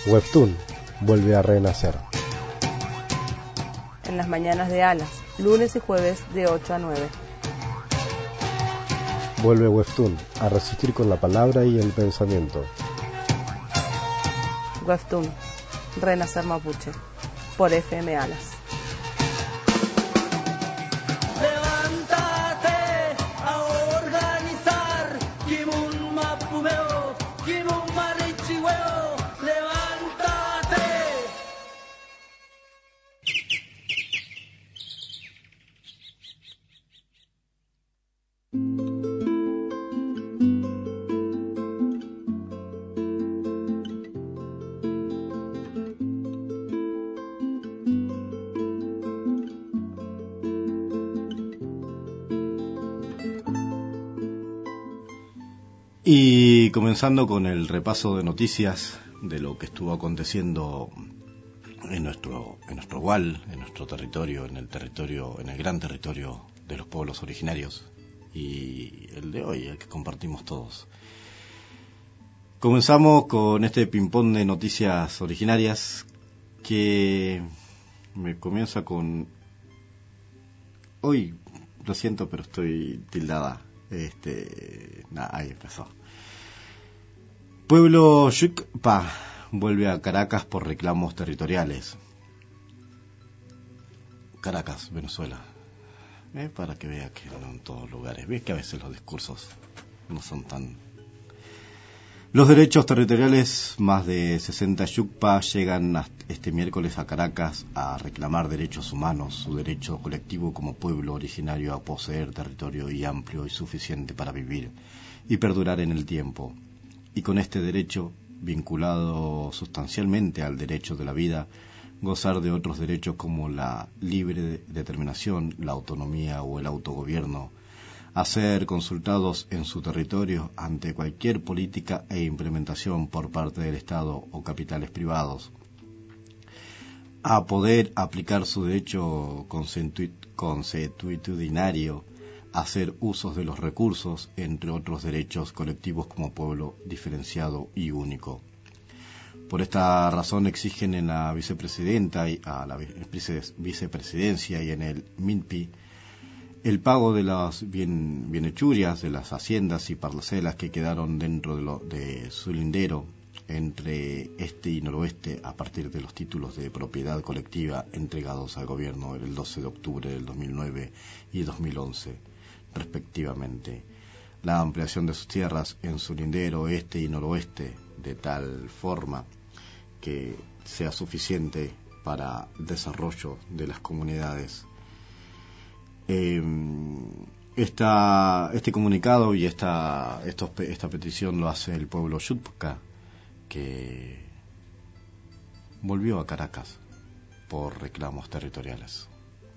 Webtoon vuelve a renacer. En las mañanas de Alas, lunes y jueves de 8 a 9. Vuelve Webtoon a resistir con la palabra y el pensamiento. Webtoon, Renacer Mapuche, por FM Alas. Y comenzando con el repaso de noticias de lo que estuvo aconteciendo en nuestro WAL, en nuestro territorio, en el gran territorio de los pueblos originarios, y el de hoy, el que compartimos todos. Comenzamos con este ping-pong de noticias originarias que me comienza con... Hoy, lo siento, pero estoy tildada. Ahí empezó. Pueblo Yucpa vuelve a Caracas por reclamos territoriales. Caracas, Venezuela. Para que vea que no en todos lugares. Ve que a veces los discursos no son tan... Los derechos territoriales, más de 60 Yucpa llegan este miércoles a Caracas a reclamar derechos humanos, su derecho colectivo como pueblo originario a poseer territorio y amplio y suficiente para vivir y perdurar en el tiempo. Y con este derecho, vinculado sustancialmente al derecho de la vida, gozar de otros derechos como la libre determinación, la autonomía o el autogobierno, a ser consultados en su territorio ante cualquier política e implementación por parte del Estado o capitales privados, a poder aplicar su derecho consuetudinario, a hacer usos de los recursos, entre otros derechos colectivos como pueblo diferenciado y único. Por esta razón exigen en la vicepresidenta y a la vicepresidencia y en el MINPI el pago de las bienhechurias de las haciendas y parcelas que quedaron dentro de su lindero entre este y noroeste a partir de los títulos de propiedad colectiva entregados al gobierno el 12 de octubre del 2009 y 2011, respectivamente. La ampliación de sus tierras en su lindero este y noroeste de tal forma que sea suficiente para el desarrollo de las comunidades. Este comunicado y esta petición lo hace el pueblo Yucpa, que volvió a Caracas por reclamos territoriales.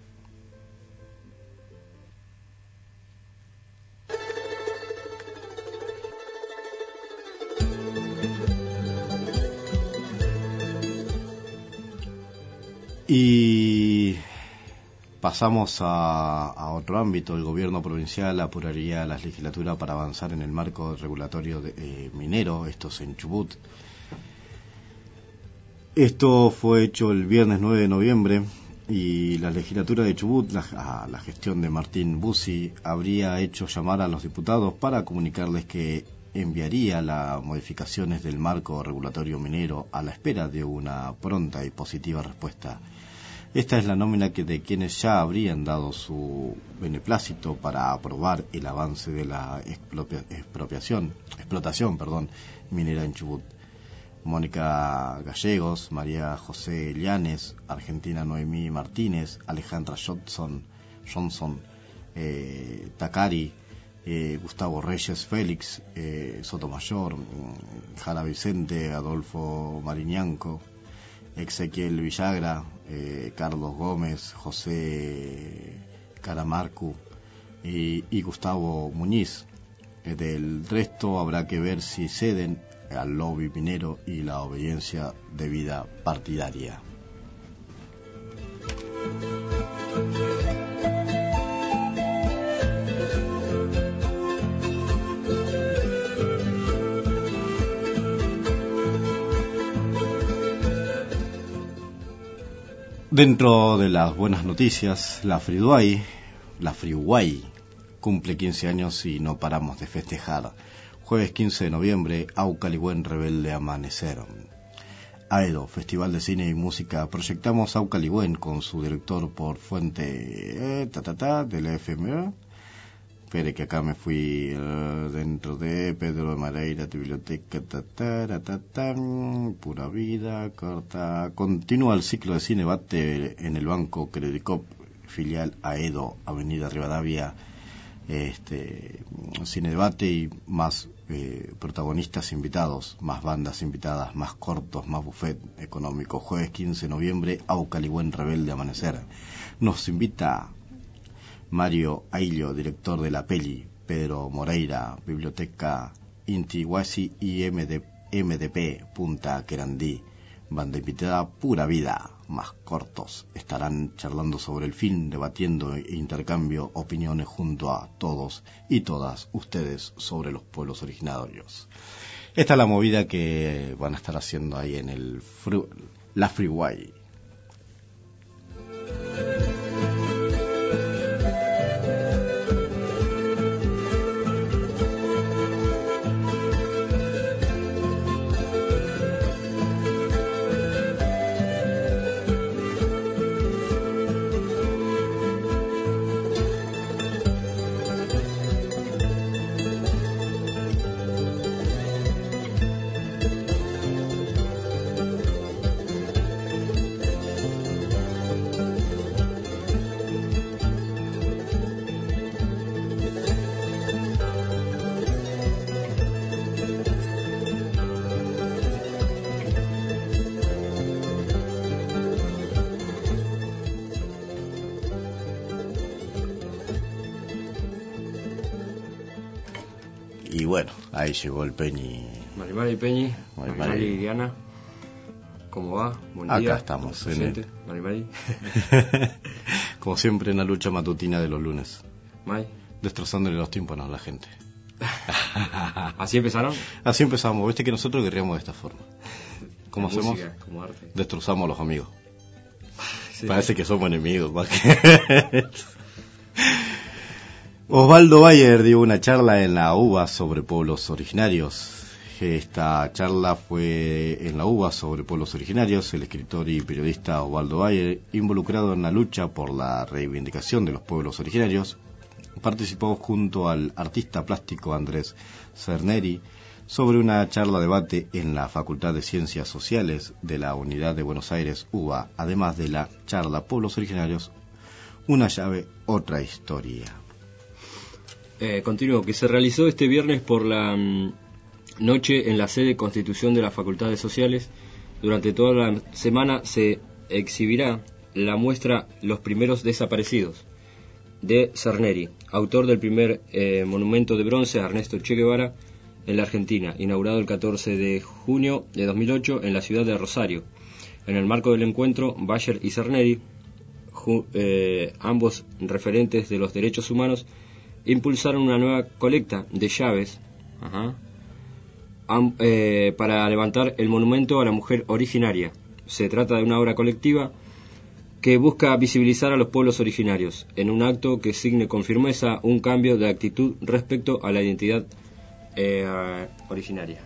Y pasamos a otro ámbito. El gobierno provincial apuraría la legislatura para avanzar en el marco regulatorio minero, esto es en Chubut. Esto fue hecho el viernes 9 de noviembre y la legislatura de Chubut, a la gestión de Martín Bussi, habría hecho llamar a los diputados para comunicarles que enviaría las modificaciones del marco regulatorio minero a la espera de una pronta y positiva respuesta. Esta es la nómina de quienes ya habrían dado su beneplácito para aprobar el avance de la explotación minera en Chubut. Mónica Gallegos, María José Llanes, Argentina Noemí Martínez, Alejandra Johnson, Takari, Gustavo Reyes Félix, Sotomayor, Jara Vicente, Adolfo Mariñanco, Ezequiel Villagra, Carlos Gómez, José Caramarcu y Gustavo Muñiz. Del resto habrá que ver si ceden al lobby minero y la obediencia debida partidaria. Dentro de las buenas noticias, la Freeway cumple 15 años y no paramos de festejar. Jueves 15 de noviembre, Aucalihuén Rebelde Amanecer. AEDO, Festival de Cine y Música. Proyectamos Aucalihuén con su director por fuente de la FMA. Espere que acá me fui dentro de Pedro de Mareira, de biblioteca, pura vida, corta. Continúa el ciclo de cine Bate en el Banco Credicop, filial AEDO, Avenida Rivadavia. Cine debate y más protagonistas invitados, más bandas invitadas, más cortos, más buffet económico. Jueves 15 de noviembre, Aucalihuén Rebelde Amanecer. Nos invita Mario Aillo, director de la peli, Pedro Moreira, Biblioteca Intihuasi y MDP Punta Querandí. Banda invitada Pura Vida, más cortos. Estarán charlando sobre el film, debatiendo e intercambio opiniones junto a todos y todas ustedes sobre los pueblos originarios. Esta es la movida que van a estar haciendo ahí en la Freeway. Y bueno, ahí llegó el Peñi. Marimari Peñi, Marimari y Diana. ¿Cómo va? Buen día. Acá estamos. Marimari. Como siempre en la lucha matutina de los lunes. May. Destrozándole los tímpanos a la gente. ¿Así empezaron? Así empezamos. Viste que nosotros querríamos de esta forma. ¿Cómo hacemos? Música, como arte. Destrozamos a los amigos. Sí. Parece que somos enemigos. Osvaldo Bayer dio una charla en la UBA sobre pueblos originarios. Esta charla fue en la UBA sobre pueblos originarios. El escritor y periodista Osvaldo Bayer, involucrado en la lucha por la reivindicación de los pueblos originarios, participó junto al artista plástico Andrés Cerneri sobre una charla debate en la Facultad de Ciencias Sociales de la Unidad de Buenos Aires UBA, además de la charla Pueblos Originarios, una llave, otra historia. Continúo, que se realizó este viernes por la noche en la sede Constitución de las Facultades Sociales. Durante toda la semana se exhibirá la muestra Los Primeros Desaparecidos, de Cerneri, autor del primer monumento de bronce a Ernesto Che Guevara en la Argentina, inaugurado el 14 de junio de 2008 en la ciudad de Rosario. En el marco del encuentro, Bayer y Cerneri, ambos referentes de los derechos humanos, impulsaron una nueva colecta de llaves para levantar el monumento a la mujer originaria. Se trata de una obra colectiva que busca visibilizar a los pueblos originarios, en un acto que signe con firmeza un cambio de actitud respecto a la identidad originaria.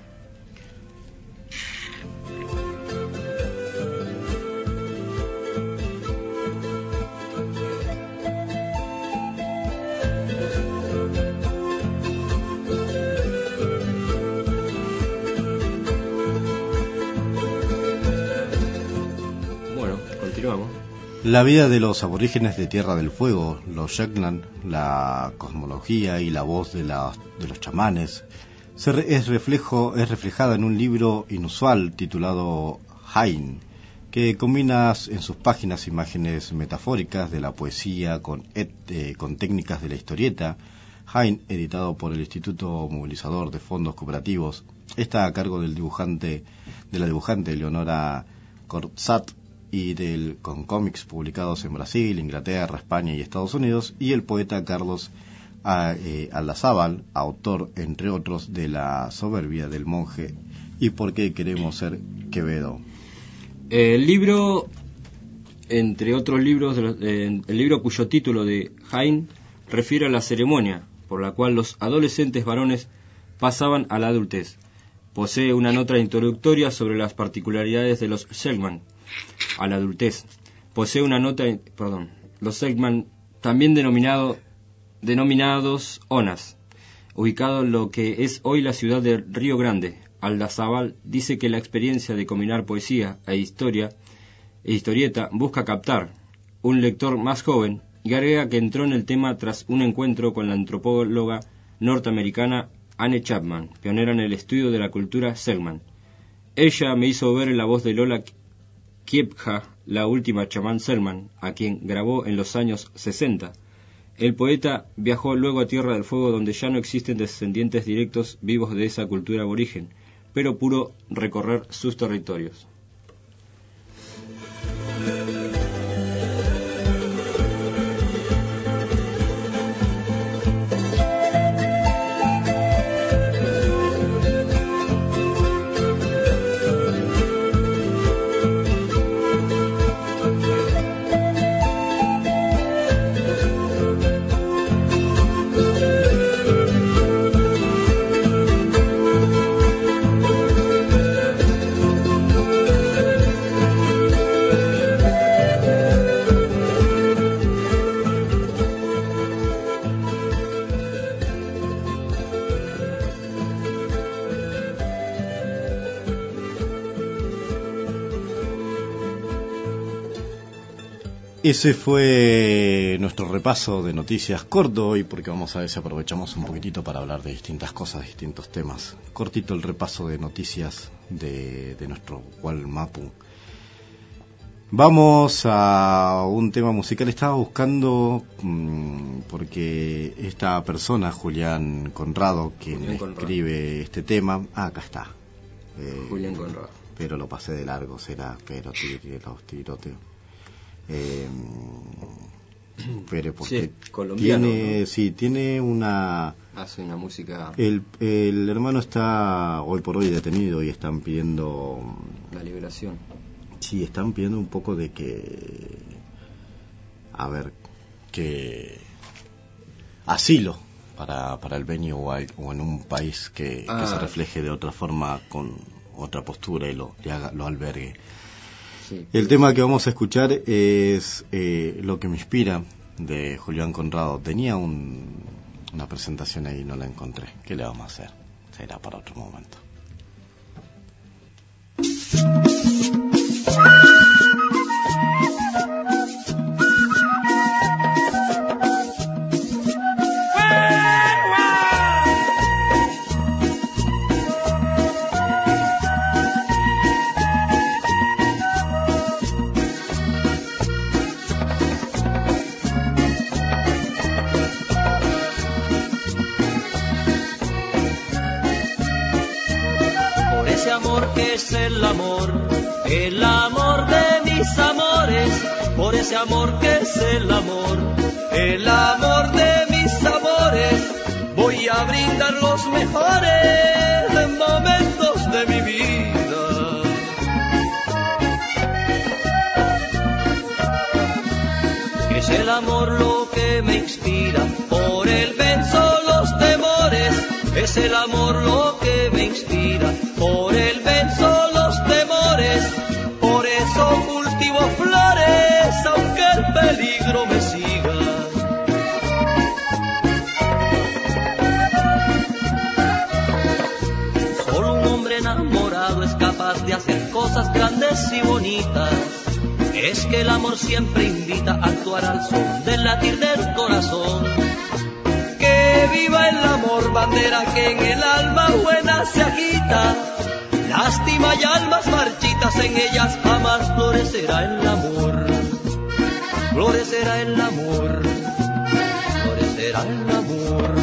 Bueno, continuamos. La vida de los aborígenes de Tierra del Fuego, los Yacnan, la cosmología y la voz de los chamanes es reflejada en un libro inusual titulado Hain, que combina en sus páginas imágenes metafóricas de la poesía con técnicas de la historieta. Hain, editado por el Instituto Movilizador de Fondos Cooperativos, está a cargo de la dibujante Leonora Corzat y con cómics publicados en Brasil, Inglaterra, España y Estados Unidos, y el poeta Carlos Aldazábal, autor, entre otros, de La soberbia del monje y Por qué queremos ser Quevedo. El libro entre otros libros, el libro cuyo título de Haydn refiere a la ceremonia por la cual los adolescentes varones pasaban a la adultez. Posee una nota introductoria sobre las particularidades de los Seligman a la adultez. Posee una nota, los Seligman, también denominados ONAS, ubicado en lo que es hoy la ciudad de Río Grande. Aldazabal dice que la experiencia de combinar poesía e historieta busca captar un lector más joven, y agrega que entró en el tema tras un encuentro con la antropóloga norteamericana Anne Chapman, pionera en el estudio de la cultura Seligman. Ella me hizo ver en la voz de Lola Kiepja, la última chamán Seligman, a quien grabó en los años 60. El poeta viajó luego a Tierra del Fuego, donde ya no existen descendientes directos vivos de esa cultura aborigen, pero pudo recorrer sus territorios. Ese fue nuestro repaso de noticias corto hoy, porque vamos a ver si aprovechamos un poquitito para hablar de distintas cosas, distintos temas. Cortito el repaso de noticias de nuestro Cual Mapu. Vamos a un tema musical. Estaba buscando, porque esta persona, Julián Conrado, quien escribe este tema, acá está. Julián Conrado. Pero lo pasé de largo, será, pero tiroteo. Pero porque sí, colombiano, tiene, ¿no? Sí, tiene una... Hace una música... El hermano está hoy por hoy detenido y están pidiendo... La liberación. Sí, están pidiendo un poco de que... A ver, que... Asilo para el Beni o en un país que se refleje de otra forma, con otra postura y lo albergue. Sí. El tema que vamos a escuchar es Lo que me inspira, de Julián Conrado. Tenía una presentación ahí y no la encontré. ¿Qué le vamos a hacer? Será para otro momento. Es el amor de mis amores, por ese amor que es el amor de mis amores, voy a brindar los mejores momentos de mi vida. Es el amor lo que me inspira, por él venzo los temores, es el amor lo que me inspira, por él venzo los temores, por eso cultivo flores, aunque el peligro me siga. Solo un hombre enamorado es capaz de hacer cosas grandes y bonitas. Es que el amor siempre invita a actuar al son del latir del corazón. Que viva el amor, bandera que en el alma buena se agita. Lástima y almas marchitas, en ellas jamás florecerá el amor. Florecerá el amor, florecerá el amor.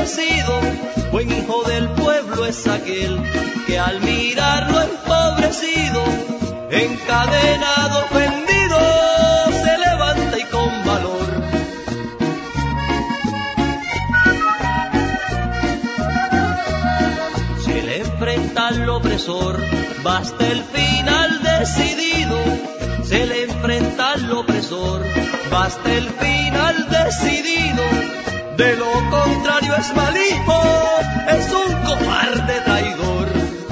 nacido, buen hijo del pueblo es aquel que al mirarlo empobrecido, encadenado, ofendido, se levanta y con valor se le enfrenta al opresor. Basta el final decidido, se le enfrenta al opresor. Basta el final decidido, de lo contrario es maligno, es un cobarde traidor.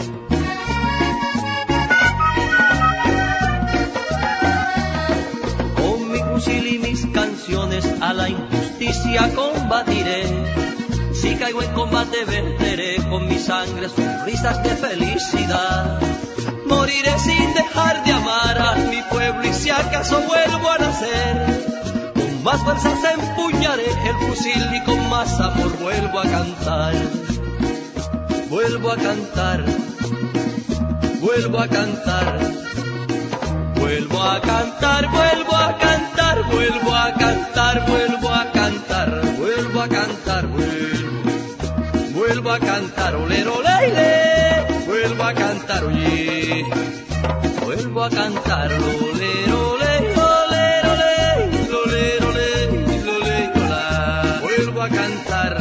Con mi fusil y mis canciones a la injusticia combatiré. Si caigo en combate venceré con mi sangre sonrisas de felicidad. Moriré sin dejar de amar a mi pueblo y si acaso vuelvo a nacer, con más fuerzas empuñaré el fusil y con más amor vuelvo a cantar. Vuelvo a cantar, vuelvo a cantar, vuelvo a cantar, vuelvo a cantar, vuelvo a cantar, vuelvo a cantar, vuelvo a cantar, vuelvo a cantar, olero leile, vuelvo a cantar, oye, vuelvo a cantar, olero leile, olero leile, olero leile, olero la, vuelvo a cantar.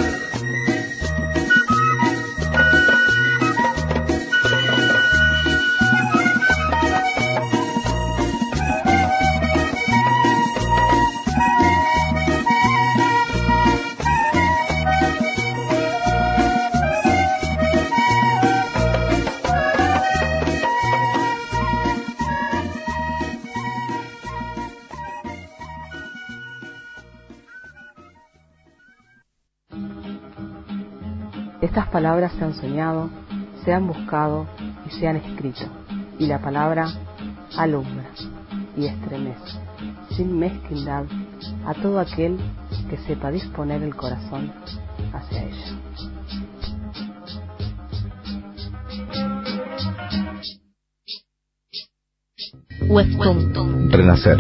Estas palabras se han soñado, se han buscado y se han escrito, y la palabra alumbra y estremece, sin mezquindad, a todo aquel que sepa disponer el corazón hacia ella. Webtoon. Renacer.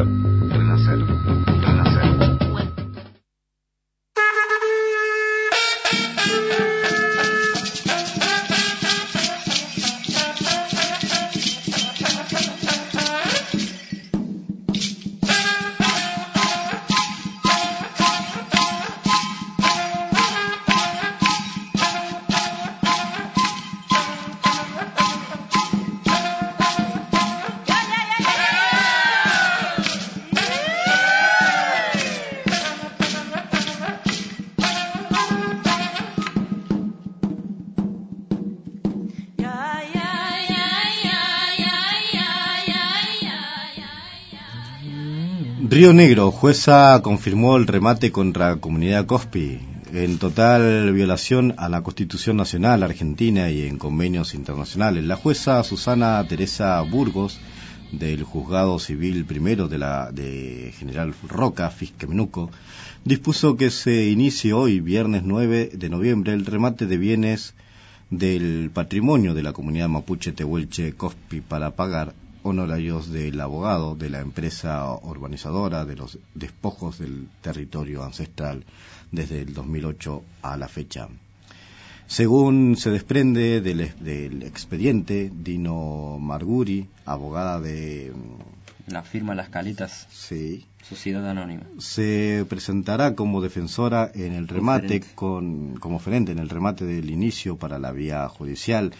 Río Negro, jueza confirmó el remate contra Comunidad Cospi, en total violación a la Constitución Nacional Argentina y en convenios internacionales. La jueza Susana Teresa Burgos, del Juzgado Civil Primero de General Roca, Fisquemenuco, dispuso que se inicie hoy, viernes 9 de noviembre, el remate de bienes del patrimonio de la comunidad mapuche Tehuelche Cospi para pagar honorarios del abogado de la empresa urbanizadora de los despojos del territorio ancestral desde el 2008 a la fecha. Según se desprende del expediente, Dino Marguri, abogada de la firma Las Caletas, sí, Sociedad Anónima, se presentará como defensora en el remate, como oferente en el remate del inicio para la vía judicial,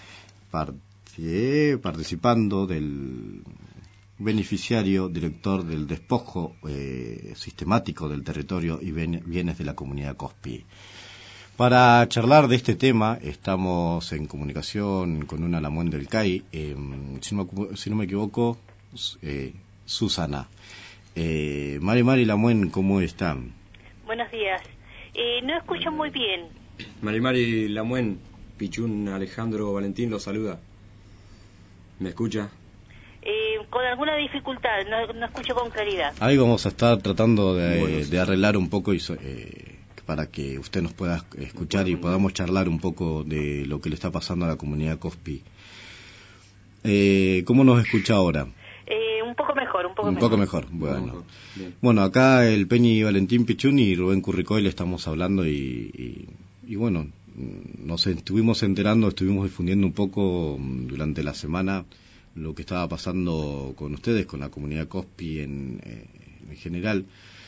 participando del beneficiario director del despojo sistemático del territorio y bienes de la comunidad Cospi. Para charlar de este tema estamos en comunicación con una Lamuén del CAI, si no me equivoco, Susana. Mari Lamuén, ¿cómo están? Buenos días. No escucho muy bien. Mari Lamuén, Pichún Alejandro Valentín lo saluda. ¿Me escucha? Con alguna dificultad, no escucho con claridad. Ahí vamos a estar tratando de arreglar un poco para que usted nos pueda escuchar y podamos charlar un poco de lo que le está pasando a la comunidad Cospi. ¿Cómo nos escucha ahora? Un poco mejor, un poco mejor. Bueno, acá el Peñi Valentín Pichún y Rubén Curricoy le estamos hablando y bueno, nos estuvimos enterando, estuvimos difundiendo un poco durante la semana lo que estaba pasando con ustedes, con la comunidad COSPI en general,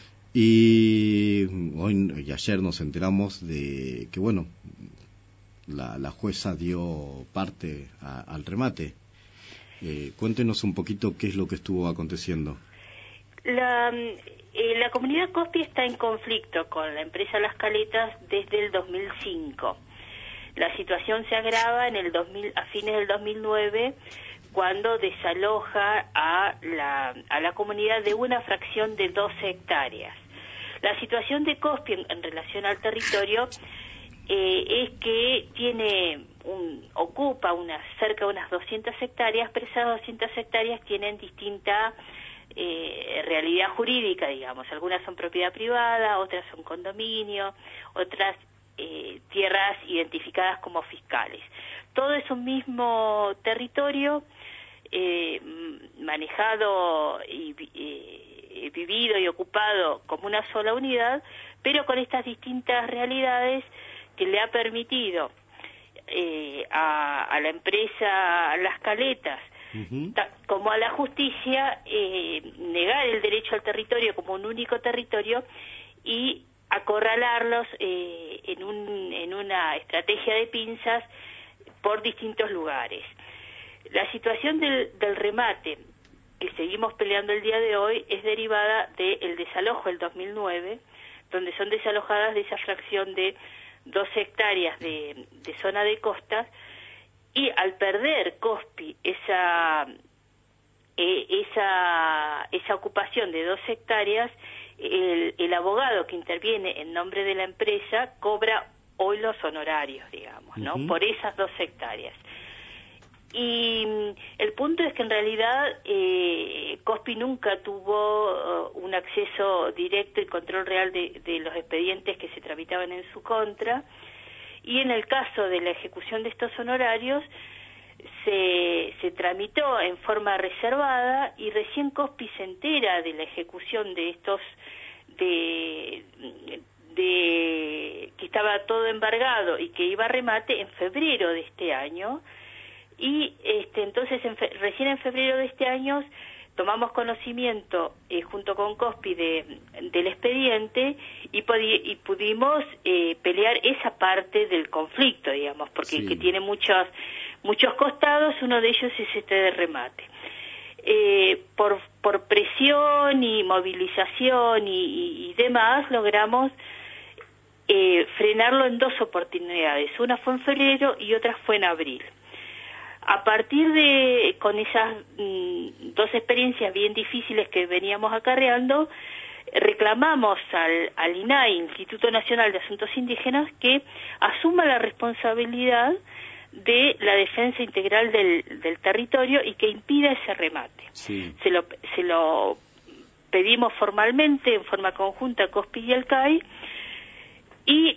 y hoy y ayer nos enteramos de que, bueno, la jueza dio parte al remate. Cuéntenos un poquito qué es lo que estuvo aconteciendo. La comunidad COSPI está en conflicto con la empresa Las Caletas desde el 2005. La situación se agrava a fines del 2009, cuando desaloja a la comunidad de una fracción de 12 hectáreas. La situación de COSPI en relación al territorio es que ocupa cerca de unas 200 hectáreas, pero esas 200 hectáreas tienen distinta realidad jurídica, digamos. Algunas son propiedad privada, otras son condominio, otras tierras identificadas como fiscales. Todo es un mismo territorio manejado y vivido y ocupado como una sola unidad, pero con estas distintas realidades que le ha permitido a la empresa Las Caletas, como a la justicia, negar el derecho al territorio como un único territorio y acorralarlos en una estrategia de pinzas por distintos lugares. La situación del remate que seguimos peleando el día de hoy es derivada del desalojo del 2009, donde son desalojadas de esa fracción de 12 hectáreas de zona de costas, y al perder COSPI esa ocupación de 12 hectáreas, el abogado que interviene en nombre de la empresa cobra hoy los honorarios, digamos, ¿no? Por esas 12 hectáreas. Y el punto es que en realidad COSPI nunca tuvo un acceso directo y control real de los expedientes que se tramitaban en su contra, y en el caso de la ejecución de estos honorarios se tramitó en forma reservada, y recién COSPI se entera de la ejecución de estos de que estaba todo embargado y que iba a remate en febrero de este año. Y entonces recién en febrero de este año tomamos conocimiento junto con COSPI del expediente y pudimos pelear esa parte del conflicto, digamos, porque que tiene muchos costados. Uno de ellos es este de remate. Por presión y movilización y demás logramos frenarlo en 2 oportunidades. Una fue en febrero y otra fue en abril. A partir con esas 2 experiencias bien difíciles que veníamos acarreando, reclamamos al INAI, Instituto Nacional de Asuntos Indígenas, que asuma la responsabilidad de la defensa integral del territorio y que impida ese remate. Sí. Se lo pedimos formalmente, en forma conjunta, a COSPI y al CAI, y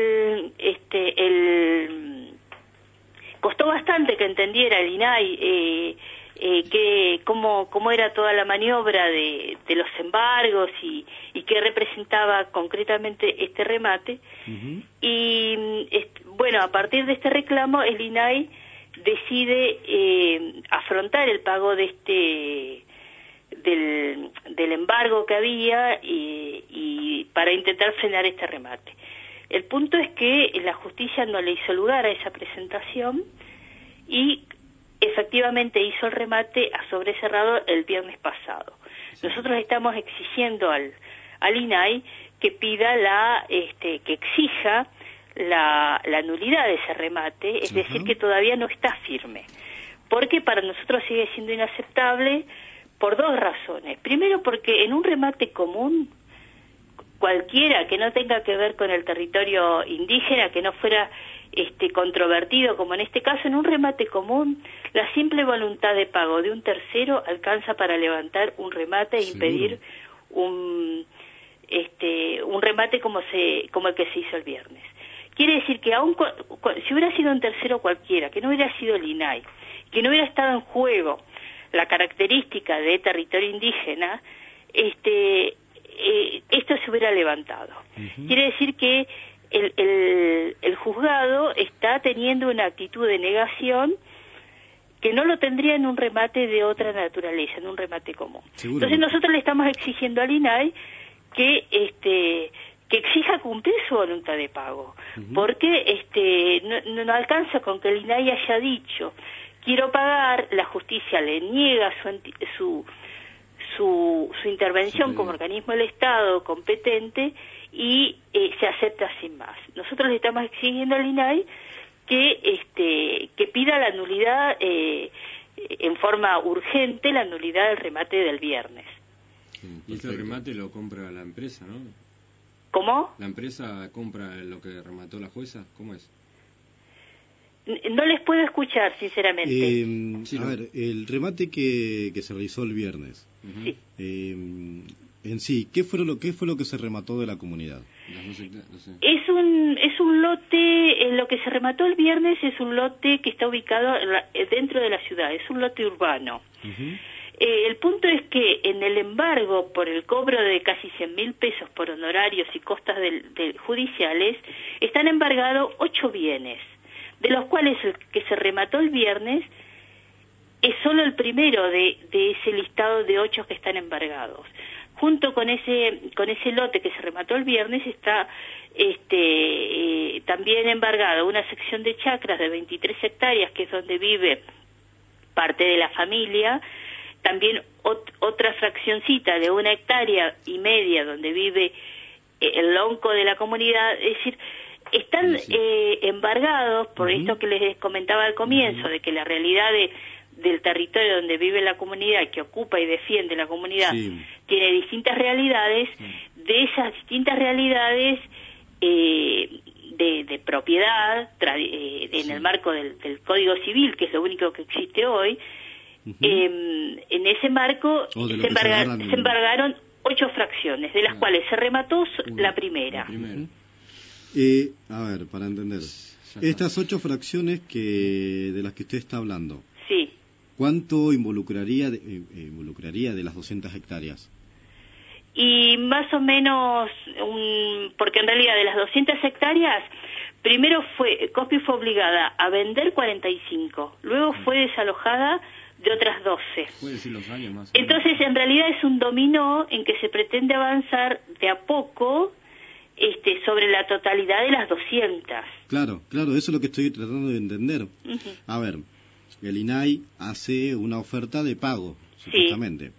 costó bastante que entendiera el INAI cómo era toda la maniobra de los embargos y qué representaba concretamente este remate. Y bueno, a partir de este reclamo el INAI decide afrontar el pago de del embargo que había y para intentar frenar este remate. El punto es que la justicia no le hizo lugar a esa presentación y efectivamente hizo el remate a sobre cerrado el viernes pasado. Nosotros estamos exigiendo al INAI que pida que exija la nulidad de ese remate, es decir, que todavía no está firme, porque para nosotros sigue siendo inaceptable por 2 razones. Primero, porque en un remate común, cualquiera que no tenga que ver con el territorio indígena, que no fuera controvertido como en este caso, en un remate común, la simple voluntad de pago de un tercero alcanza para levantar un remate e impedir un remate como el que se hizo el viernes. Quiere decir que aun si hubiera sido un tercero cualquiera, que no hubiera sido el INAI, que no hubiera estado en juego la característica de territorio indígena, esto se hubiera levantado. Quiere decir que el juzgado está teniendo una actitud de negación que no lo tendría en un remate de otra naturaleza, en un remate común. Seguro. Entonces nosotros le estamos exigiendo al INAI que exija cumplir su voluntad de pago, porque no alcanza con que el INAI haya dicho quiero pagar, la justicia le niega su intervención como organismo del Estado competente y se acepta sin más. Nosotros le estamos exigiendo al INAI que pida la nulidad en forma urgente, la nulidad del remate del viernes. Y este remate lo compra la empresa, ¿no? ¿Cómo? ¿La empresa compra lo que remató la jueza? ¿Cómo es? No les puedo escuchar, sinceramente. A ver, el remate que se realizó el viernes, Sí. en sí, ¿qué fue lo que se remató de la comunidad? Es un lote, lo que se remató el viernes es un lote que está ubicado dentro de la ciudad, es un lote urbano. El punto es que en el embargo por el cobro de casi 100.000 pesos por honorarios y costas judiciales, están embargados 8 bienes, de los cuales el que se remató el viernes es solo el primero de ese listado de 8 que están embargados. Junto con ese lote que se remató el viernes está también embargado una sección de chacras de 23 hectáreas, que es donde vive parte de la familia, también otra fraccioncita de 1,5 hectáreas donde vive el lonco de la comunidad. Es decir, están embargados por esto que les comentaba al comienzo, de que la realidad del territorio donde vive la comunidad, que ocupa y defiende la comunidad, tiene distintas realidades. De esas distintas realidades de propiedad en el marco del Código Civil, que es lo único que existe hoy, en ese marco se embargaron 8 fracciones, de las cuales se remató la primera. A ver, para entender, estas 8 fracciones de las que usted está hablando, sí, ¿cuánto involucraría de las 200 hectáreas? Y más o menos, porque en realidad de las 200 hectáreas, primero Cospi fue obligada a vender 45, luego fue desalojada de otras 12. Puede decir los años más. Entonces, en realidad es un dominó en que se pretende avanzar de a poco sobre la totalidad de las 200. Claro, eso es lo que estoy tratando de entender. A ver, el INAI hace una oferta de pago, supuestamente.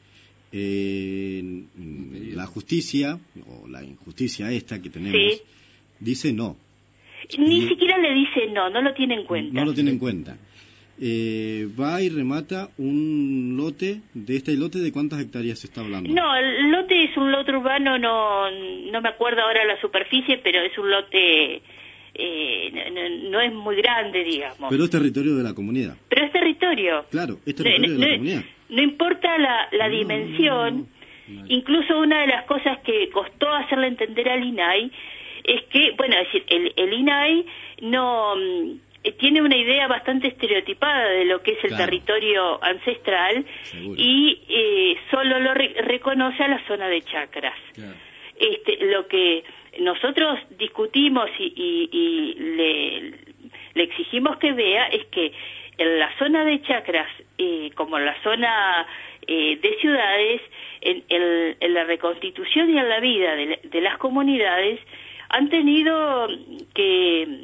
La justicia, o la injusticia esta que tenemos, dice no. Ni siquiera le dice no lo tiene en cuenta. No lo tiene en cuenta. Va y remata un lote. ¿De este lote de cuántas hectáreas se está hablando? No, el lote es un lote urbano, no me acuerdo ahora la superficie, pero es un lote, no es muy grande, digamos. Pero es territorio de la comunidad. Pero es territorio. Claro, es territorio de la comunidad. No importa la dimensión, incluso una de las cosas que costó hacerle entender al INAI es que, bueno, es decir, el INAI no tiene una idea bastante estereotipada de lo que es el territorio ancestral. Seguro. Y solo lo reconoce a la zona de chacras. Claro. Lo que nosotros discutimos y le exigimos que vea es que en la zona de chacras, como en la zona de ciudades, en la reconstitución y en la vida de las comunidades, han tenido que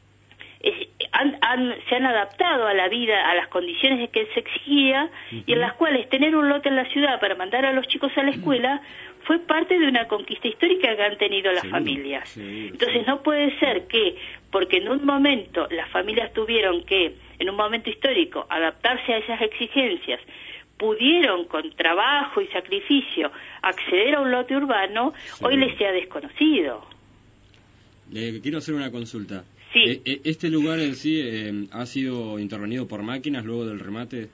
se han adaptado a la vida, a las condiciones que se exigía, y en las cuales tener un lote en la ciudad para mandar a los chicos a la escuela fue parte de una conquista histórica que han tenido las familias. Entonces no puede ser que, porque en un momento las familias tuvieron que, en un momento histórico, adaptarse a esas exigencias, pudieron con trabajo y sacrificio acceder a un lote urbano, hoy les sea desconocido. Quiero hacer una consulta. Sí. ¿Este lugar en sí ha sido intervenido por máquinas luego del remate?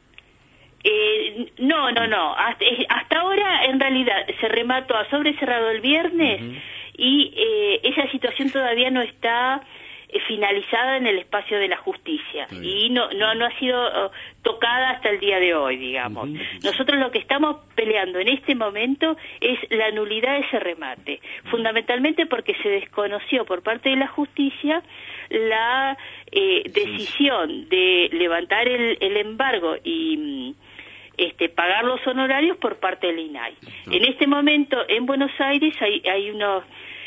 No. Hasta ahora, en realidad, se remató a sobre cerrado el viernes y esa situación todavía no está finalizada en el espacio de la justicia y no ha sido tocada hasta el día de hoy, digamos. Nosotros lo que estamos peleando en este momento es la nulidad de ese remate, fundamentalmente porque se desconoció por parte de la justicia la decisión de levantar el embargo y pagar los honorarios por parte del INAI. En este momento en Buenos Aires hay unos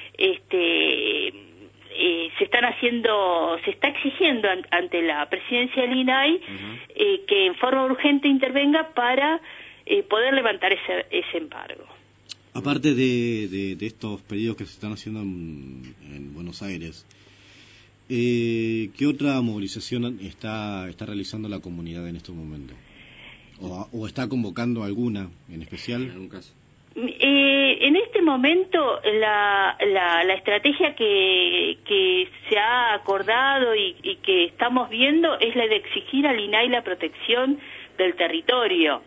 se está exigiendo ante la presidencia del INAI que en forma urgente intervenga para poder levantar ese embargo. Aparte de estos pedidos que se están haciendo en Buenos Aires, ¿qué otra movilización está realizando la comunidad en estos momentos? ¿O está convocando alguna en especial? ¿En algún caso? En este momento la estrategia que se ha acordado y que estamos viendo es la de exigir al INAI la protección del territorio.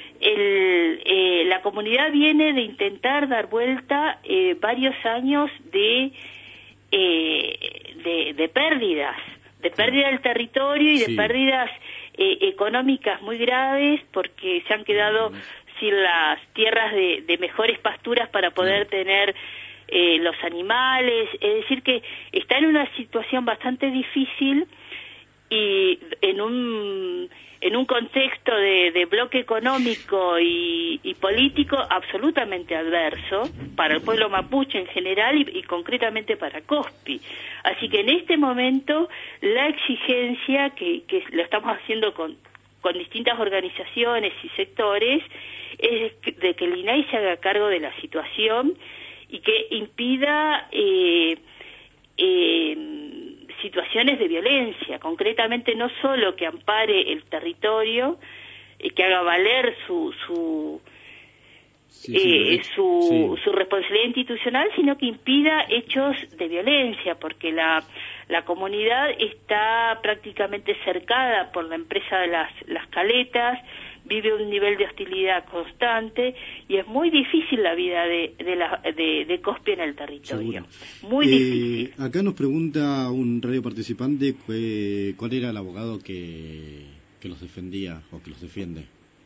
La comunidad viene de intentar dar vuelta varios años de pérdidas, de pérdida del territorio y de pérdidas económicas muy graves porque se han quedado sin las tierras de mejores pasturas para poder tener los animales, es decir que está en una situación bastante difícil y en un contexto de bloque económico y político absolutamente adverso para el pueblo mapuche en general y concretamente para Cospi. Así que en este momento la exigencia que lo estamos haciendo con distintas organizaciones y sectores es de que el INAI se haga cargo de la situación y que impida situaciones de violencia, concretamente no solo que ampare el territorio, que haga valer su responsabilidad institucional, sino que impida hechos de violencia, porque la comunidad está prácticamente cercada por la empresa de las caletas, vive un nivel de hostilidad constante y es muy difícil la vida de Cospi en el territorio. Seguro. Muy difícil. Acá nos pregunta un radio participante cuál era el abogado que los defendía o que los defiende.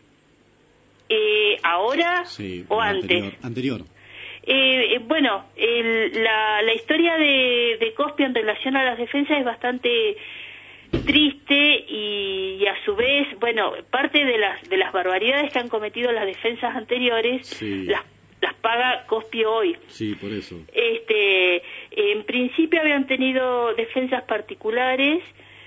¿Ahora o antes? Anterior. Bueno, la historia de Cospi en relación a las defensas es bastante triste y a su vez, bueno, parte de las barbaridades que han cometido las defensas anteriores las paga Cospi hoy. Sí, por eso. En principio habían tenido defensas particulares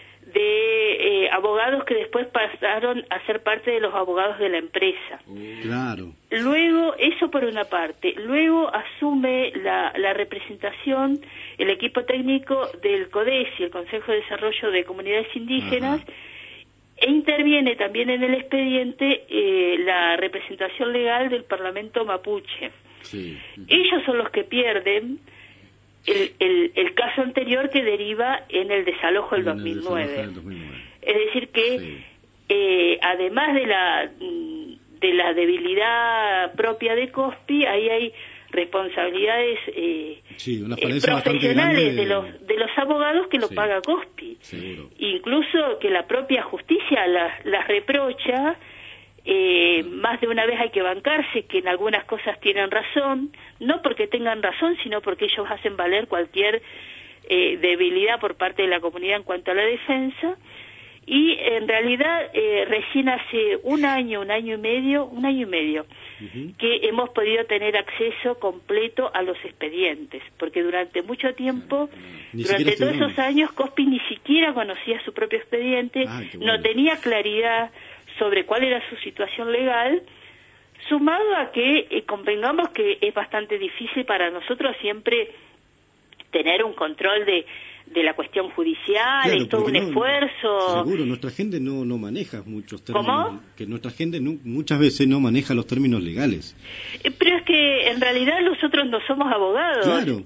de abogados que después pasaron a ser parte de los abogados de la empresa. Claro. Luego, eso por una parte. Luego asume la representación el equipo técnico del CODESI, el Consejo de Desarrollo de Comunidades Indígenas, e interviene también en el expediente la representación legal del Parlamento mapuche. Sí. Ellos son los que pierden el caso anterior que deriva en el desalojo del 2009. Es decir que además de la debilidad propia de Cospi, ahí hay responsabilidades profesionales de los abogados que lo paga Cospi. Seguro. Incluso que la propia justicia las reprocha. Más de una vez hay que bancarse que en algunas cosas tienen razón, no porque tengan razón, sino porque ellos hacen valer cualquier debilidad por parte de la comunidad en cuanto a la defensa. Y en realidad recién hace un año y medio, que hemos podido tener acceso completo a los expedientes, porque durante mucho tiempo, durante todos esos años, Cospi ni siquiera conocía su propio expediente, no tenía claridad sobre cuál era su situación legal, sumado a que convengamos que es bastante difícil para nosotros siempre tener un control de la cuestión judicial, es todo un esfuerzo. Seguro, nuestra gente no maneja muchos términos. ¿Cómo? Que nuestra gente muchas veces no maneja los términos legales. Pero es que en realidad nosotros no somos abogados. Claro.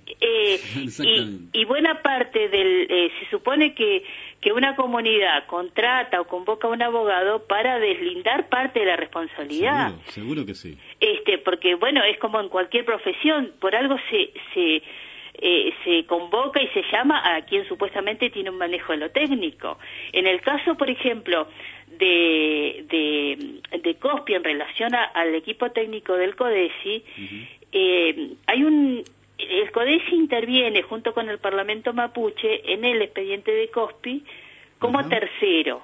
Y buena parte se supone que una comunidad contrata o convoca a un abogado para deslindar parte de la responsabilidad. Seguro que sí. Porque bueno, es como en cualquier profesión, por algo se convoca y se llama a quien supuestamente tiene un manejo de lo técnico. En el caso, por ejemplo, de COSPI en relación al equipo técnico del CODESI, el CODESI interviene junto con el Parlamento mapuche en el expediente de COSPI como tercero.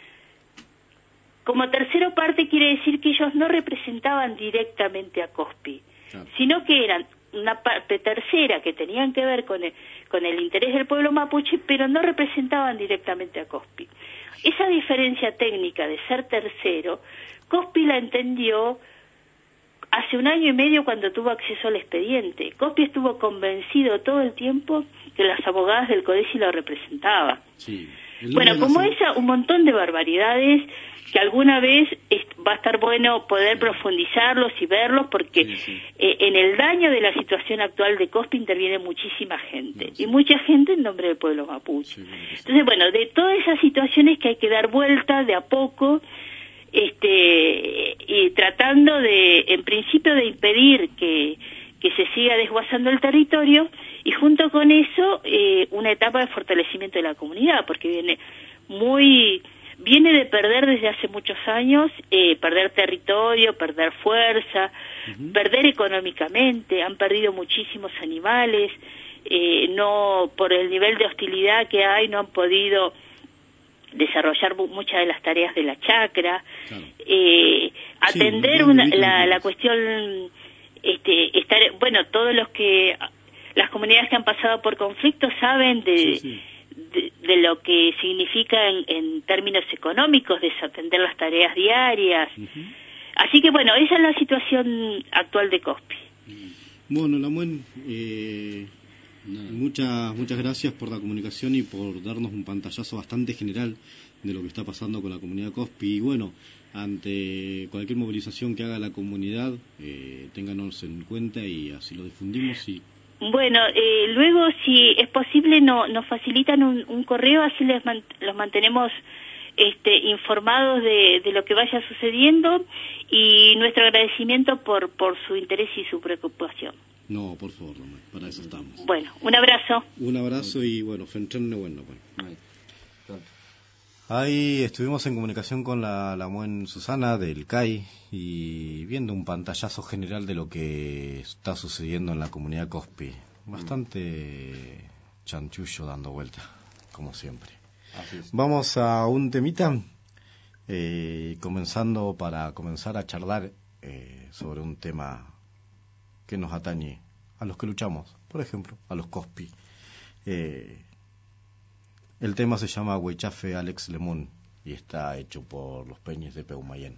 Como tercero parte quiere decir que ellos no representaban directamente a COSPI, sino que eran una parte tercera que tenían que ver con el interés del pueblo mapuche, pero no representaban directamente a COSPI. Esa diferencia técnica de ser tercero, COSPI la entendió hace 1 año y medio cuando tuvo acceso al expediente. COSPI estuvo convencido todo el tiempo que las abogadas del CODESI lo representaban. Sí. Bueno, como esa, un montón de barbaridades que alguna vez va a estar bueno poder profundizarlos y verlos, porque en el daño de la situación actual de COSPI interviene muchísima gente, y mucha gente en nombre del pueblo mapuche. Entonces, bueno, de todas esas situaciones que hay que dar vuelta de a poco, y tratando en principio de impedir que se siga desguazando el territorio, y junto con eso una etapa de fortalecimiento de la comunidad, porque viene de perder desde hace muchos años, perder territorio, perder fuerza, perder económicamente, han perdido muchísimos animales, no, por el nivel de hostilidad que hay, no han podido desarrollar muchas de las tareas de la chacra, atender la cuestión, todos las comunidades que han pasado por conflictos saben de lo que significa en términos económicos desatender las tareas diarias. Así que bueno, esa es la situación actual de COSPI. Bueno, Lamuen, muchas gracias por la comunicación y por darnos un pantallazo bastante general de lo que está pasando con la comunidad COSPI. Y bueno, ante cualquier movilización que haga la comunidad, ténganos en cuenta y así lo difundimos. Bueno, luego si es posible nos facilitan un correo, así los mantenemos informados de lo que vaya sucediendo, y nuestro agradecimiento por su interés y su preocupación. No, por favor, para eso estamos. Bueno, un abrazo. Un abrazo y bueno, Ahí estuvimos en comunicación con la Lamuen Susana del CAI y viendo un pantallazo general de lo que está sucediendo en la comunidad COSPI. Bastante chanchullo dando vuelta, como siempre. Vamos a un temita, comenzar a charlar sobre un tema que nos atañe a los que luchamos, por ejemplo, a los COSPI. El tema se llama Huechafe Alex Lemún y está hecho por los Peñes de Peumayén.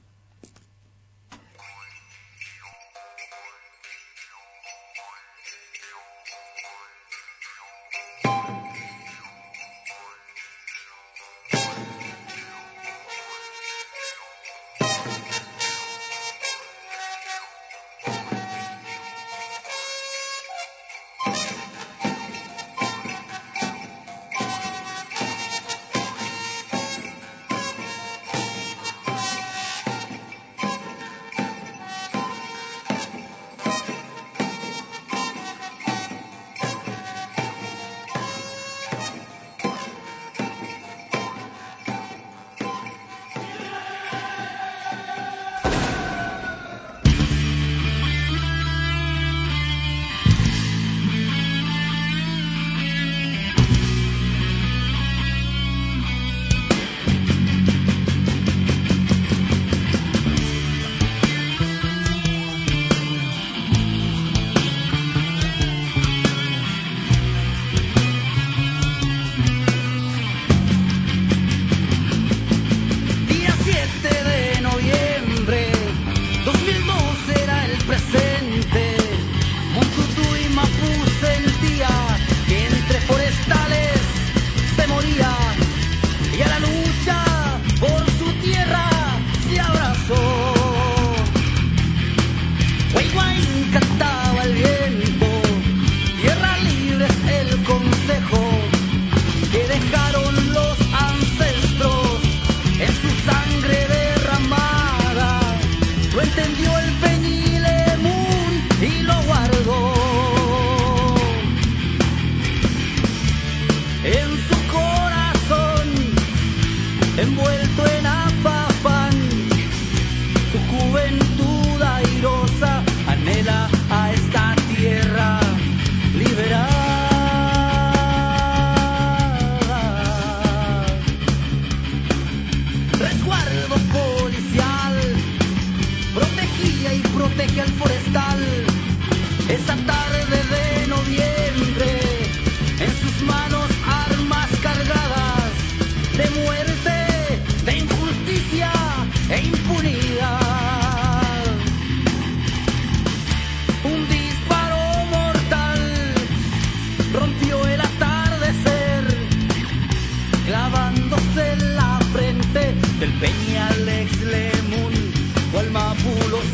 Peñalex Lemun, Gualmapu lo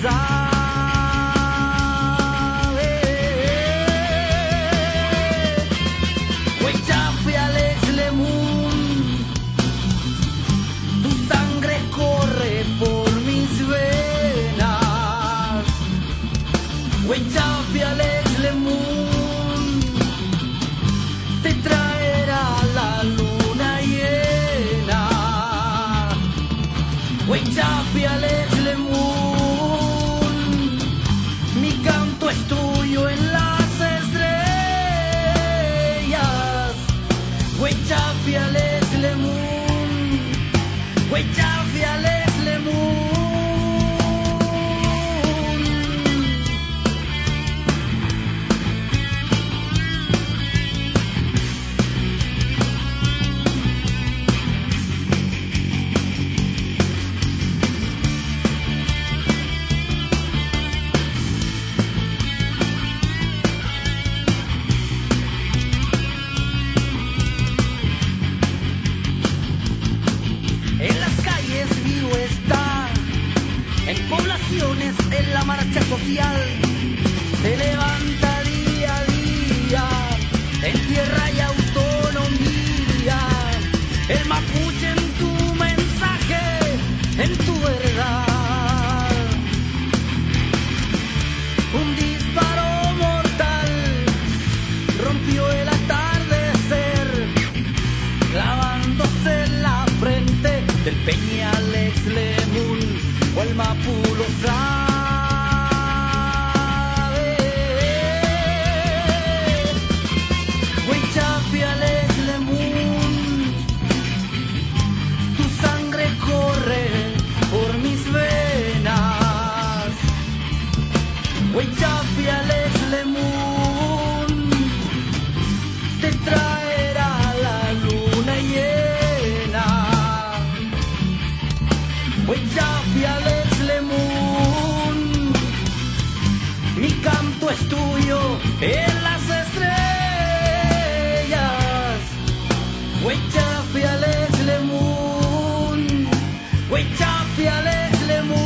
sabe. Huaychapi Alex Lemun, tu sangre corre por mis venas. Huaychapi Alex Lemun, te traerá la luna llena. Huaychapi Alex Lemun, mi canto es tuyo en las estrellas. Huaychapi Alex Lemun, Huaychapi Alex Lemun. En las calles vivo está, en poblaciones, en la marcha social, se levanta día a día, en tierra y autonomía, el mapuche en tu mensaje, en tu verdad. Un disparo mortal rompió el atardecer, clavándose en la frente del Peñalex Lemun, Gualmapu lo sabe. Huaychapi Alex Lemun, tu sangre corre por mis venas. Huaychapi Alex Lemun, te traerá la luna llena. Huaychapi Alex Lemun, mi canto es tuyo en las estrellas. Huaychapi Alex Lemun, Huaychapi Alex Lemun.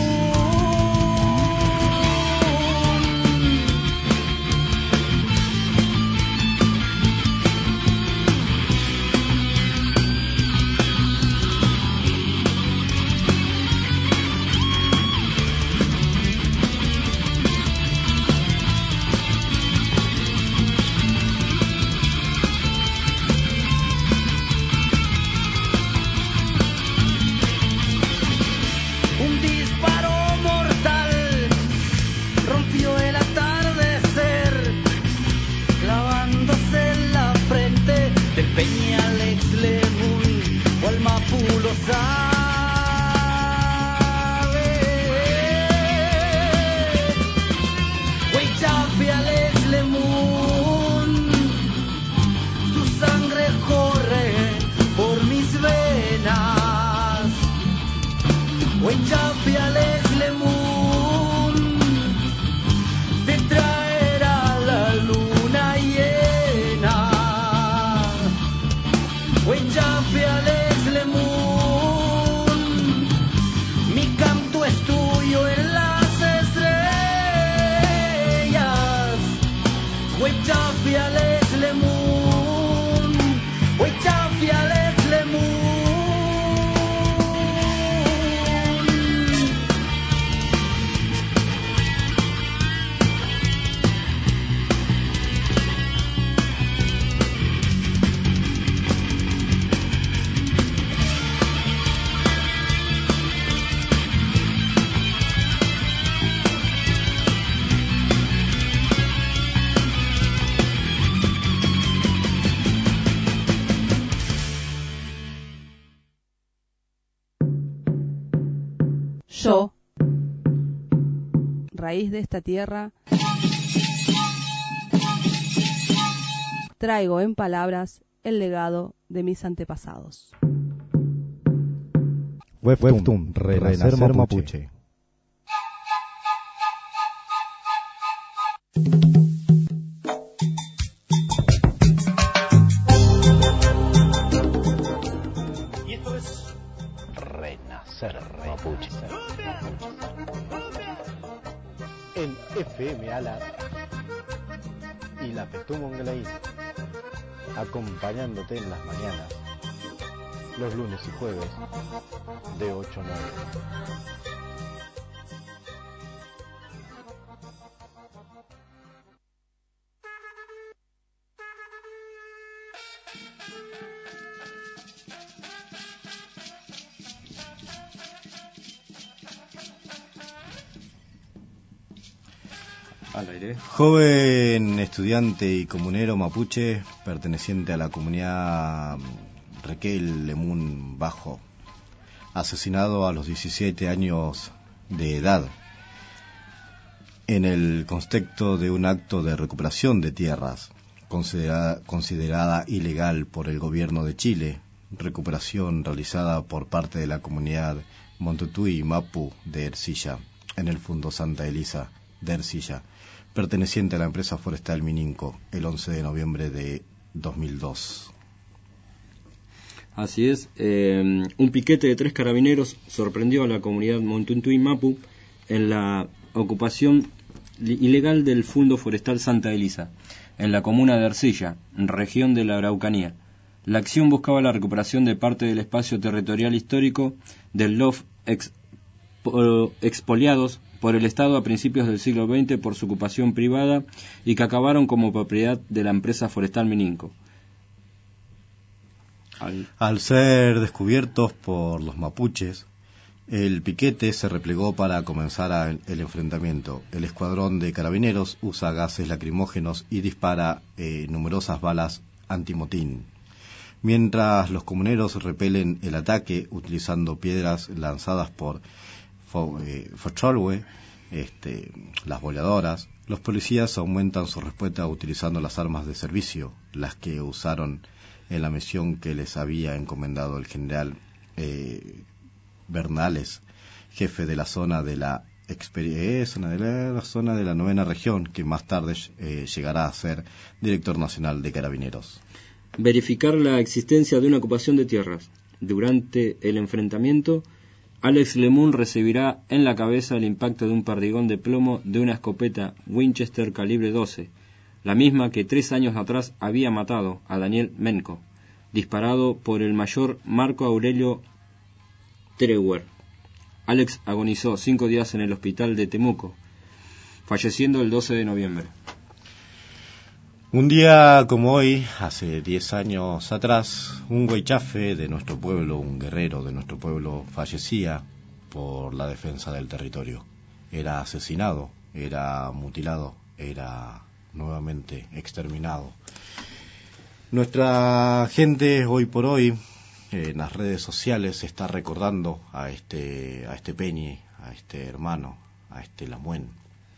Un disparo mortal rompió el atardecer, clavándose en la frente del Peñalex Lemun, Gualmapu lo sabe. Huaychapi Alex Lemun, tu sangre corre por mis venas. Huaychapi Alex Lemun, te traerá la luna llena. Huaychapi Alex Lemun, mi canto es tuyo en las estrellas. Huaychapi Alex Lemun, Huaychapi Alex Lemun. Yo, raíz de esta tierra, traigo en palabras el legado de mis antepasados. Webtoon, Renacer Mapuche. Y esto es Renacer. ser mapuche. En FM Ala y la Petumonglaín, acompañándote en las mañanas, los lunes y jueves, de 8 a 9. Al aire. Joven estudiante y comunero mapuche perteneciente a la comunidad Requel Lemun Bajo, asesinado a los 17 años de edad en el contexto de un acto de recuperación de tierras considerada ilegal por el gobierno de Chile, recuperación realizada por parte de la comunidad Montutui Mapu de Ercilla, en el Fundo Santa Elisa de Ercilla, perteneciente a la empresa forestal Mininco, el 11 de noviembre de 2002. Así es, un piquete de 3 carabineros sorprendió a la comunidad Montutui Mapu en la ocupación ilegal del Fundo Forestal Santa Elisa, en la comuna de Ercilla, región de la Araucanía. La acción buscaba la recuperación de parte del espacio territorial histórico del LOF expoliados por el Estado a principios del siglo XX por su ocupación privada y que acabaron como propiedad de la empresa forestal Mininco. Al ser descubiertos por los mapuches, el piquete se replegó para comenzar el enfrentamiento. El escuadrón de carabineros usa gases lacrimógenos y dispara numerosas balas antimotín, mientras los comuneros repelen el ataque utilizando piedras lanzadas por Fotrolwe, las boleadoras. Los policías aumentan su respuesta utilizando las armas de servicio, las que usaron en la misión que les había encomendado el general Bernales, jefe de la zona de la zona de la 9ª región, que más tarde llegará a ser director nacional de Carabineros. Verificar la existencia de una ocupación de tierras. Durante el enfrentamiento, Alex Lemun recibirá en la cabeza el impacto de un perdigón de plomo de una escopeta Winchester calibre 12, la misma que 3 años atrás había matado a Daniel Menco, disparado por el mayor Marco Aurelio Treuer. Alex agonizó 5 días en el hospital de Temuco, falleciendo el 12 de noviembre. Un día como hoy, hace 10 años atrás, un huaychafe de nuestro pueblo, un guerrero de nuestro pueblo, fallecía por la defensa del territorio. Era asesinado, era mutilado, era nuevamente exterminado. Nuestra gente hoy por hoy en las redes sociales está recordando a este Peñi, a este hermano, a este Lamuen.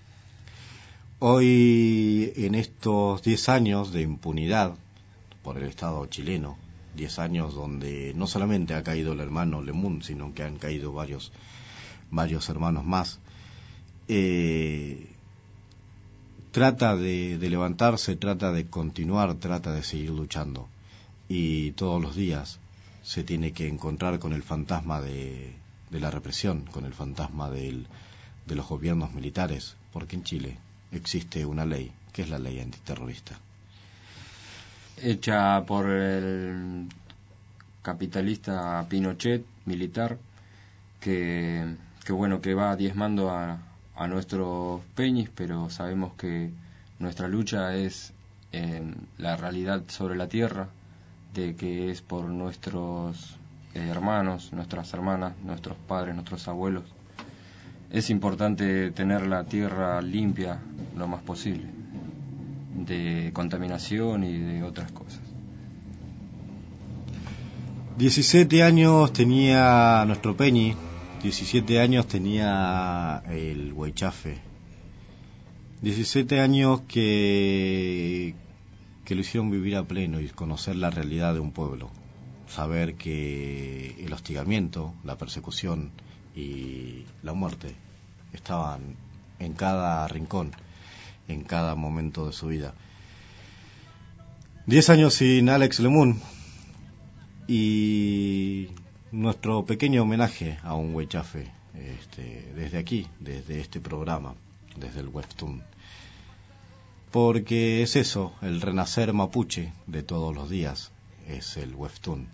Hoy, en estos 10 años de impunidad por el Estado chileno, 10 años donde no solamente ha caído el hermano Lemun, sino que han caído varios hermanos más, trata de levantarse, trata de continuar, trata de seguir luchando. Y todos los días se tiene que encontrar con el fantasma de la represión, con el fantasma de los gobiernos militares, porque en Chile existe una ley, que es la ley antiterrorista. Hecha por el capitalista Pinochet, militar, que va diezmando a nuestros peñis, pero sabemos que nuestra lucha es la realidad sobre la tierra, de que es por nuestros hermanos, nuestras hermanas, nuestros padres, nuestros abuelos. Es importante tener la tierra limpia lo más posible de contaminación y de otras cosas. 17 años tenía nuestro Peñi, 17 años tenía el huaychafe, 17 años que lo hicieron vivir a pleno y conocer la realidad de un pueblo, saber que el hostigamiento, la persecución y la muerte estaban en cada rincón, en cada momento de su vida. 10 años sin Alex Lemun, y nuestro pequeño homenaje a un huaychafe desde aquí, desde este programa, desde el Webtoon. Porque es eso, el renacer mapuche de todos los días, es el Webtoon.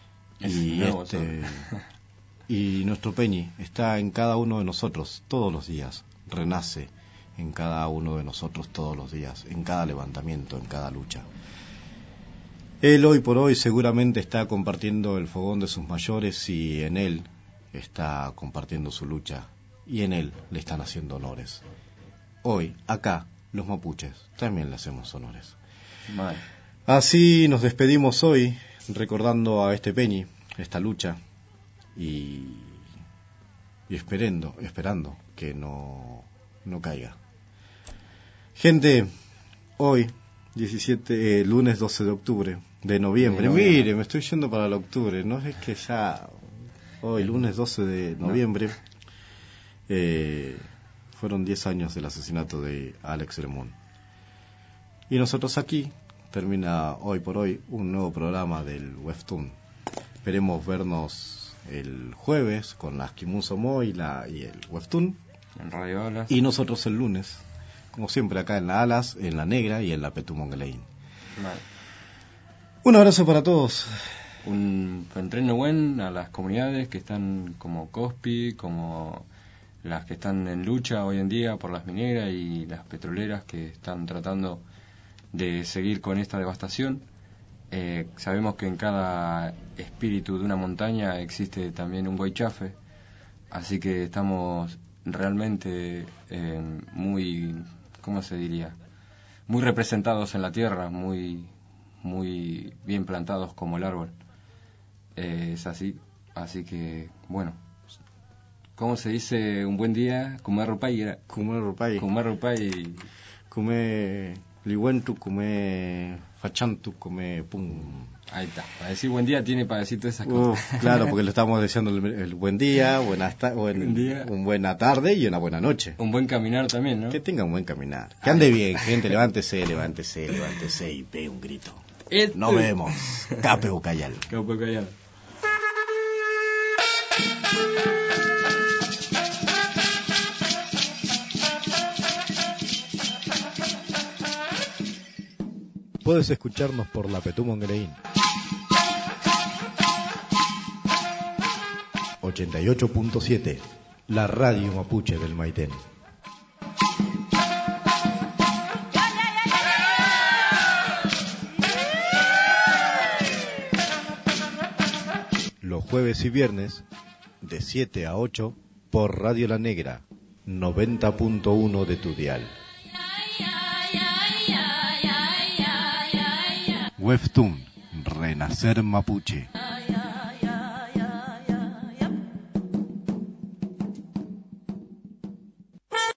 Y nuestro Peñi está en cada uno de nosotros todos los días, renace en cada uno de nosotros todos los días, en cada levantamiento, en cada lucha. Él hoy por hoy seguramente está compartiendo el fogón de sus mayores y en él está compartiendo su lucha y en él le están haciendo honores. Hoy, acá, los mapuches también le hacemos honores. Mal. Así nos despedimos hoy recordando a este Peñi, esta lucha y esperando que no caiga. Gente, hoy 17, lunes 12 de octubre de noviembre. Mire, me estoy yendo para el octubre, no es que ya hoy lunes 12 de noviembre fueron 10 años del asesinato de Alex Lemón. Y nosotros aquí termina hoy por hoy un nuevo programa del Webtoon. Esperemos vernos el jueves con la Esquimuso Mo y el Webtoon en Radio Alas. Y nosotros el lunes, como siempre, acá en la Alas, en la Negra y en la Petumonglein. Vale. Un abrazo para todos. Un entreno buen a las comunidades que están como Cospi, como las que están en lucha hoy en día por las mineras y las petroleras que están tratando de seguir con esta devastación. Sabemos que en cada espíritu de una montaña existe también un huaychafe, así que estamos realmente muy, ¿cómo se diría? Muy representados en la tierra, muy bien plantados como el árbol. Es así que, bueno, ¿cómo se dice un buen día? Kumarrupai. Kume liwentu, kume fachantu, kume pum. Ahí está. Para decir buen día tiene para decir todas esas cosas. Claro, porque le estamos deseando el buen día, un buena tarde y una buena noche. Un buen caminar también, ¿no? Que tenga un buen caminar. Que ande bien, gente. Levántese y pegue un grito. Nos vemos. Cape Ucayal. Puedes escucharnos por la Petumonglein 88.7, la radio mapuche del Maitén. Los jueves y viernes de 7 a 8 por Radio La Negra 90.1 de tu dial. Webtoon, Renacer Mapuche.